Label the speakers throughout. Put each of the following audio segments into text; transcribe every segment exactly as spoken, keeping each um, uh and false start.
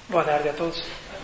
Speaker 1: Boa tarde a todos.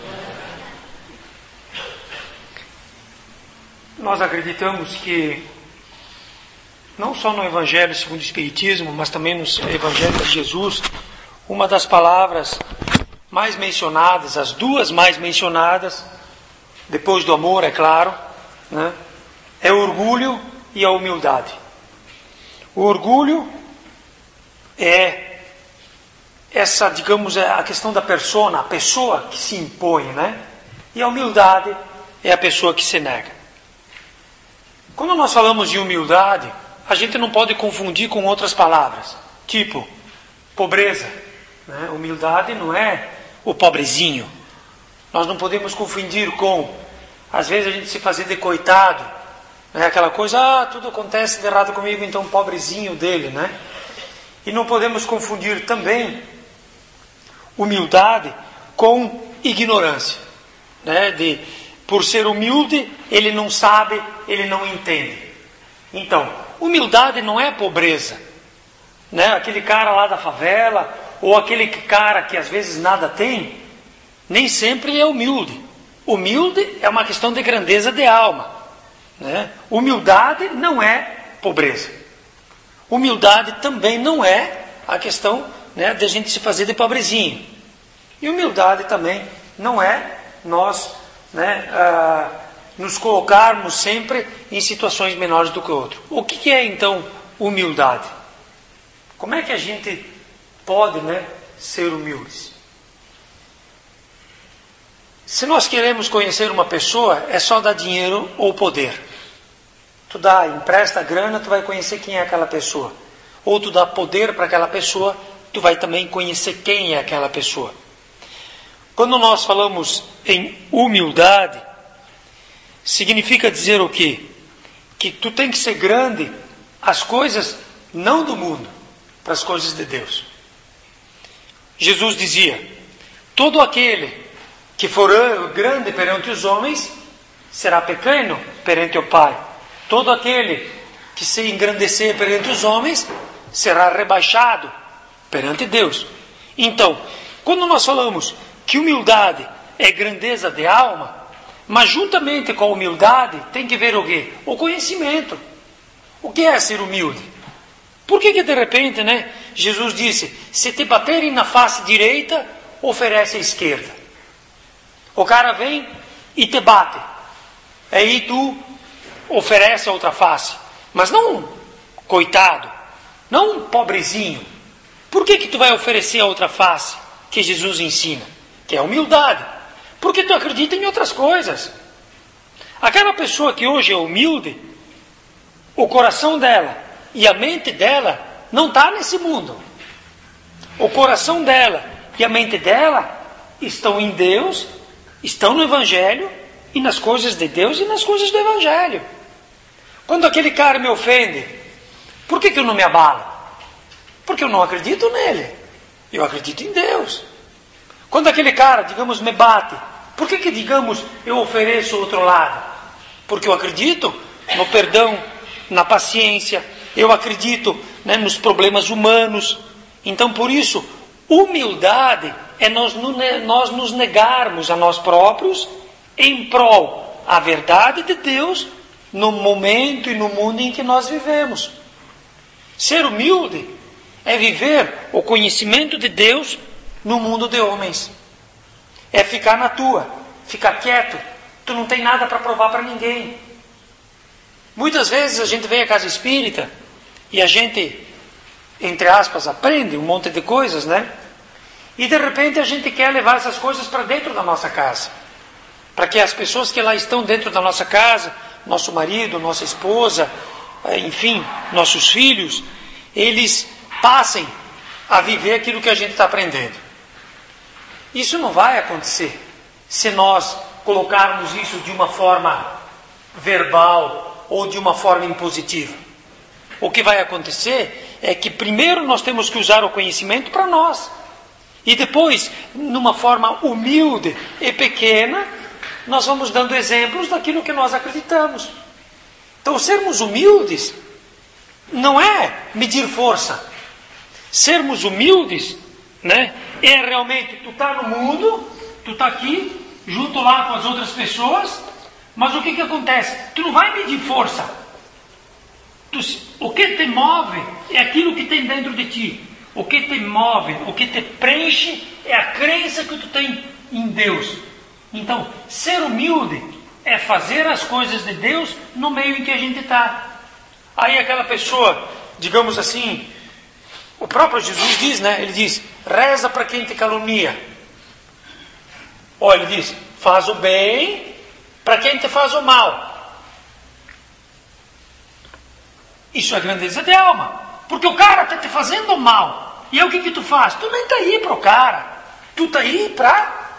Speaker 1: Nós acreditamos que, não só no Evangelho segundo o Espiritismo, mas também no Evangelho de Jesus, uma das palavras mais mencionadas, as duas mais mencionadas, depois do amor, é claro, né, é o orgulho e a humildade. O orgulho é essa, digamos, é a questão da persona, a pessoa que se impõe, né? E a humildade é a pessoa que se nega. Quando nós falamos de humildade, a gente não pode confundir com outras palavras, tipo pobreza, né? Humildade não é o pobrezinho. Nós não podemos confundir com, às vezes a gente se fazer de coitado, né? Aquela coisa, ah, tudo acontece de errado comigo, então pobrezinho dele, né? E não podemos confundir também humildade com ignorância, né? De, por ser humilde, ele não sabe, ele não entende. Então, humildade não é pobreza, né? Aquele cara lá da favela, ou aquele cara que às vezes nada tem, nem sempre é humilde. Humilde é uma questão de grandeza de alma, né? Humildade não é pobreza. Humildade também não é a questão, né, de a gente se fazer de pobrezinho. E humildade também não é nós, né, ah, nos colocarmos sempre em situações menores do que o outro. O que, que é então humildade? Como é que a gente pode, né, ser humildes? Se nós queremos conhecer uma pessoa, é só dar dinheiro ou poder. Tu dá, empresta grana, tu vai conhecer quem é aquela pessoa. Ou tu dá poder para aquela pessoa, tu vai também conhecer quem é aquela pessoa. Quando nós falamos em humildade, significa dizer o quê? Que tu tem que ser grande às coisas não do mundo, para as coisas de Deus. Jesus dizia, todo aquele que for grande perante os homens, será pequeno perante o Pai. Todo aquele que se engrandecer perante os homens, será rebaixado perante Deus. Então, quando nós falamos que humildade é grandeza de alma, mas juntamente com a humildade tem que ver o quê? O conhecimento. O que é ser humilde? Por que que de repente, né, Jesus disse, se te baterem na face direita, oferece a esquerda. O cara vem e te bate. Aí tu oferece a outra face. Mas não coitado, não pobrezinho. Por que que tu vai oferecer a outra face que Jesus ensina? Que é a humildade. Porque tu acredita em outras coisas. Aquela pessoa que hoje é humilde, o coração dela e a mente dela não está nesse mundo. O coração dela e a mente dela estão em Deus, estão no Evangelho e nas coisas de Deus e nas coisas do Evangelho. Quando aquele cara me ofende, por que que eu não me abalo? Porque eu não acredito nele. Eu acredito em Deus. Quando aquele cara, digamos, me bate, por que que, digamos, eu ofereço o outro lado? Porque eu acredito no perdão, na paciência, eu acredito, né, nos problemas humanos. Então, por isso, humildade é nós, nós nos negarmos a nós próprios em prol a verdade de Deus no momento e no mundo em que nós vivemos. Ser humilde é viver o conhecimento de Deus no mundo de homens. É ficar na tua, ficar quieto. Tu não tem nada para provar para ninguém. Muitas vezes a gente vem à casa espírita e a gente, entre aspas, aprende um monte de coisas, né? E de repente a gente quer levar essas coisas para dentro da nossa casa. Para que as pessoas que lá estão dentro da nossa casa, nosso marido, nossa esposa, enfim, nossos filhos, eles passem a viver aquilo que a gente está aprendendo. Isso não vai acontecer se nós colocarmos isso de uma forma verbal ou de uma forma impositiva. O que vai acontecer é que primeiro nós temos que usar o conhecimento para nós. E depois, numa forma humilde e pequena, nós vamos dando exemplos daquilo que nós acreditamos. Então, sermos humildes não é medir força. Sermos humildes, né, é realmente, tu está no mundo, tu está aqui, junto lá com as outras pessoas, mas o que que acontece? Tu não vai medir força. Tu, o que te move é aquilo que tem dentro de ti. O que te move, o que te preenche é a crença que tu tem em Deus. Então, ser humilde é fazer as coisas de Deus no meio em que a gente está. Aí aquela pessoa, digamos assim, o próprio Jesus diz, né? Ele diz, reza para quem te calunia. Ou ele diz, faz o bem para quem te faz o mal. Isso é grandeza de alma. Porque o cara está te fazendo mal. E aí o que que tu faz? Tu nem está aí para o cara. Tu está aí para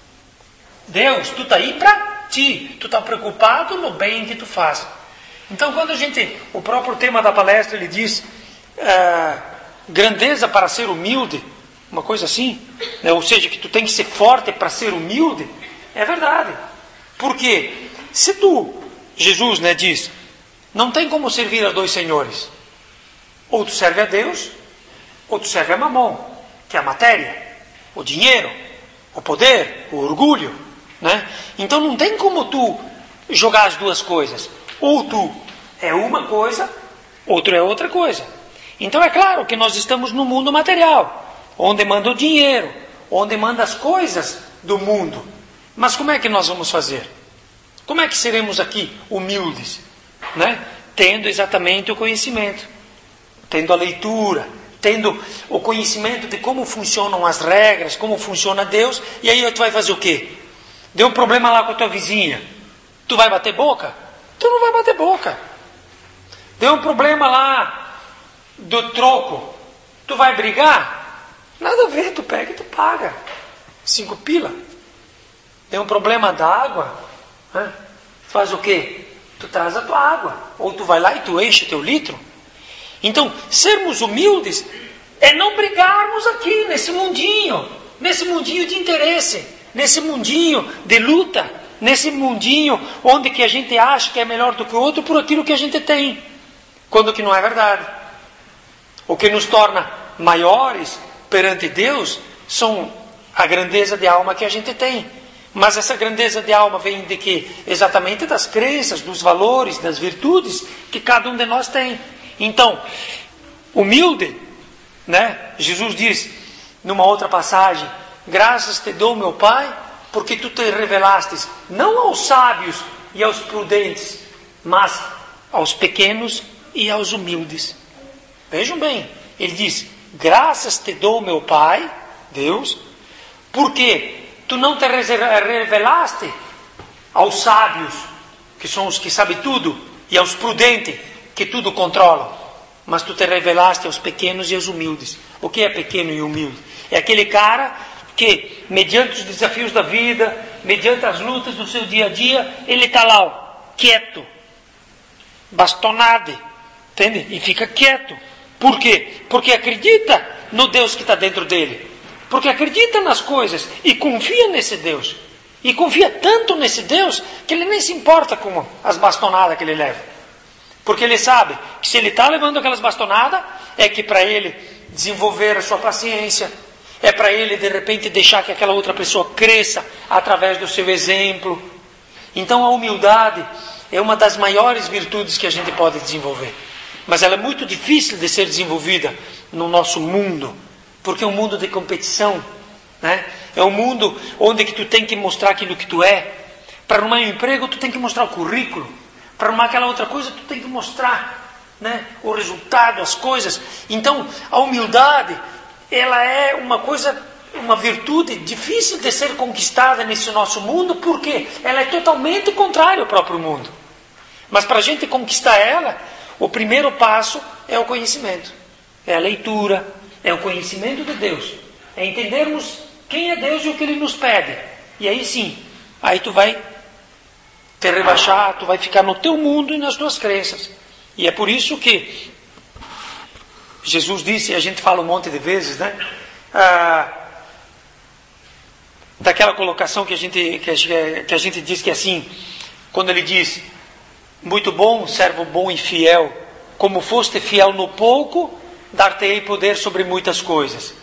Speaker 1: Deus. Tu está aí para ti. Tu está preocupado no bem que tu faz. Então quando a gente... O próprio tema da palestra ele diz... Uh, grandeza para ser humilde. Uma coisa assim. Né? Ou seja, que tu tem que ser forte para ser humilde. É verdade. Porque se tu... Jesus, né, diz... Não tem como servir a dois senhores. Ou tu serve a Deus, ou tu serve a Mamon, que é a matéria, o dinheiro, o poder, o orgulho. Né? Então não tem como tu jogar as duas coisas. Ou tu é uma coisa, outro é outra coisa. Então é claro que nós estamos no mundo material, onde manda o dinheiro, onde manda as coisas do mundo. Mas como é que nós vamos fazer? Como é que seremos aqui humildes? Né? Tendo exatamente o conhecimento, tendo a leitura, tendo o conhecimento de como funcionam as regras, como funciona Deus, e aí tu vai fazer o quê? Deu um problema lá com a tua vizinha, tu vai bater boca? Tu não vai bater boca. Deu um problema lá do troco, tu vai brigar? Nada a ver, tu pega e tu paga, cinco pila. Deu um problema da água, né? Faz o quê? Tu traz a tua água, ou tu vai lá e tu enche o teu litro. Então, sermos humildes é não brigarmos aqui nesse mundinho, nesse mundinho de interesse, nesse mundinho de luta, nesse mundinho onde que a gente acha que é melhor do que o outro por aquilo que a gente tem, quando que não é verdade. O que nos torna maiores perante Deus são a grandeza de alma que a gente tem. Mas essa grandeza de alma vem de quê? Exatamente das crenças, dos valores, das virtudes que cada um de nós tem. Então, humilde, né? Jesus diz numa outra passagem, graças te dou, meu Pai, porque tu te revelastes não aos sábios e aos prudentes, mas aos pequenos e aos humildes. Vejam bem, ele diz, graças te dou, meu Pai, Deus, porque tu não te revelaste aos sábios, que são os que sabem tudo, e aos prudentes, que tudo controlam. Mas tu te revelaste aos pequenos e aos humildes. O que é pequeno e humilde? É aquele cara que, mediante os desafios da vida, mediante as lutas do seu dia a dia, ele está lá, ó, quieto, bastonado, entende? E fica quieto. Por quê? Porque acredita no Deus que está dentro dele. Porque acredita nas coisas e confia nesse Deus. E confia tanto nesse Deus que ele nem se importa com as bastonadas que ele leva. Porque ele sabe que se ele está levando aquelas bastonadas, é que para ele desenvolver a sua paciência, é para ele de repente deixar que aquela outra pessoa cresça através do seu exemplo. Então a humildade é uma das maiores virtudes que a gente pode desenvolver. Mas ela é muito difícil de ser desenvolvida no nosso mundo. Porque é um mundo de competição, né? É um mundo onde que tu tem que mostrar aquilo que tu é. Para arrumar um emprego, tu tem que mostrar o currículo. Para arrumar aquela outra coisa, tu tem que mostrar, né, o resultado, as coisas. Então, a humildade, ela é uma coisa, uma virtude difícil de ser conquistada nesse nosso mundo, porque ela é totalmente contrária ao próprio mundo. Mas para a gente conquistar ela, o primeiro passo é o conhecimento. É a leitura, é o conhecimento de Deus. É entendermos quem é Deus e o que Ele nos pede. E aí sim, aí tu vai te rebaixar, tu vai ficar no teu mundo e nas tuas crenças. E é por isso que Jesus disse, e a gente fala um monte de vezes, né? Ah, daquela colocação que a gente, que a, que a gente diz que é assim, quando Ele diz, muito bom, servo bom e fiel, como foste fiel no pouco, dar-te-ei poder sobre muitas coisas.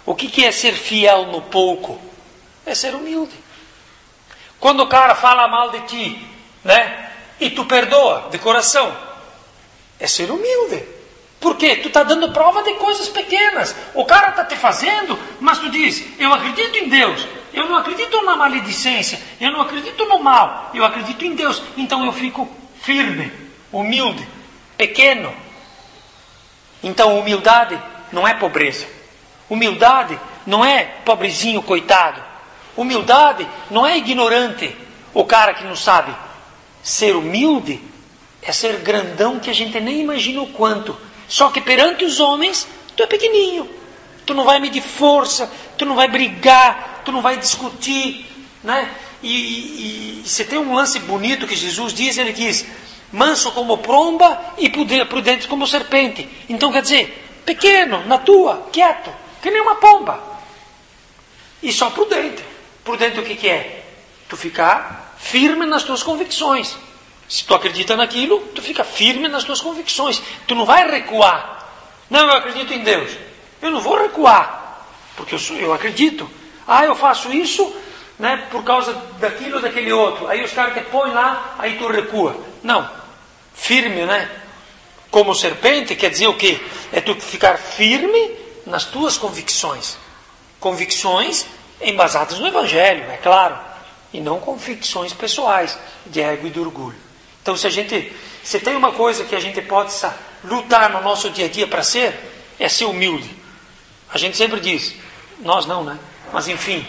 Speaker 1: O que, que é ser fiel no pouco? É ser humilde. Quando o cara fala mal de ti, né? E tu perdoa de coração, é ser humilde. Por quê? Tu está dando prova de coisas pequenas. O cara está te fazendo, mas tu diz, eu acredito em Deus. Eu não acredito na maledicência. Eu não acredito no mal. Eu acredito em Deus. Então eu fico firme, humilde, pequeno. Então humildade não é pobreza. Humildade não é pobrezinho, coitado. Humildade não é ignorante, o cara que não sabe. Ser humilde é ser grandão que a gente nem imagina o quanto. Só que perante os homens, tu é pequenininho. Tu não vai medir força, tu não vai brigar, tu não vai discutir, né? E, e, e você tem um lance bonito que Jesus diz, ele diz, manso como pomba e prudente como serpente. Então quer dizer, pequeno, na tua, quieto, que nem uma pomba. E só prudente. Prudente o que, que é? Tu ficar firme nas tuas convicções. Se tu acredita naquilo, tu fica firme nas tuas convicções. Tu não vai recuar. Não, eu acredito em Deus. Eu não vou recuar, porque eu, sou, eu acredito. Ah, eu faço isso, né, por causa daquilo ou daquele outro. Aí os caras te põem lá, aí tu recua. Não. Firme, né? Como serpente, quer dizer o quê? É tu ficar firme nas tuas convicções. Convicções embasadas no Evangelho, é claro. E não convicções pessoais, de ego e de orgulho. Então, se a gente, se tem uma coisa que a gente pode lutar no nosso dia a dia para ser, é ser humilde. A gente sempre diz, nós não, né? Mas enfim,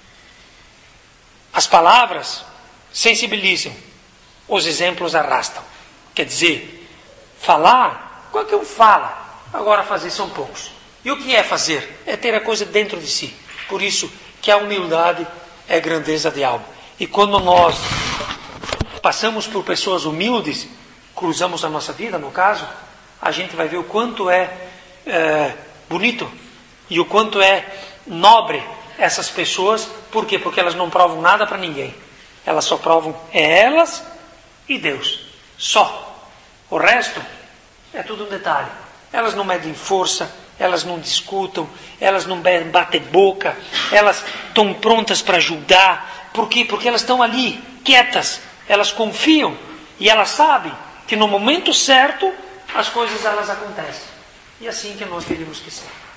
Speaker 1: as palavras sensibilizam, os exemplos arrastam. Quer dizer, falar, qualquer um fala, agora fazer são poucos. E o que é fazer? É ter a coisa dentro de si. Por isso que a humildade é grandeza de alma. E quando nós passamos por pessoas humildes, cruzamos a nossa vida, no caso, a gente vai ver o quanto é, é bonito e o quanto é nobre essas pessoas. Por quê? Porque elas não provam nada para ninguém. Elas só provam é elas e Deus. Só. O resto é tudo um detalhe. Elas não medem força, elas não discutam, elas não batem boca, elas estão prontas para julgar. Por quê? Porque elas estão ali, quietas, elas confiam e elas sabem que no momento certo as coisas elas acontecem. E assim que nós queremos que seja.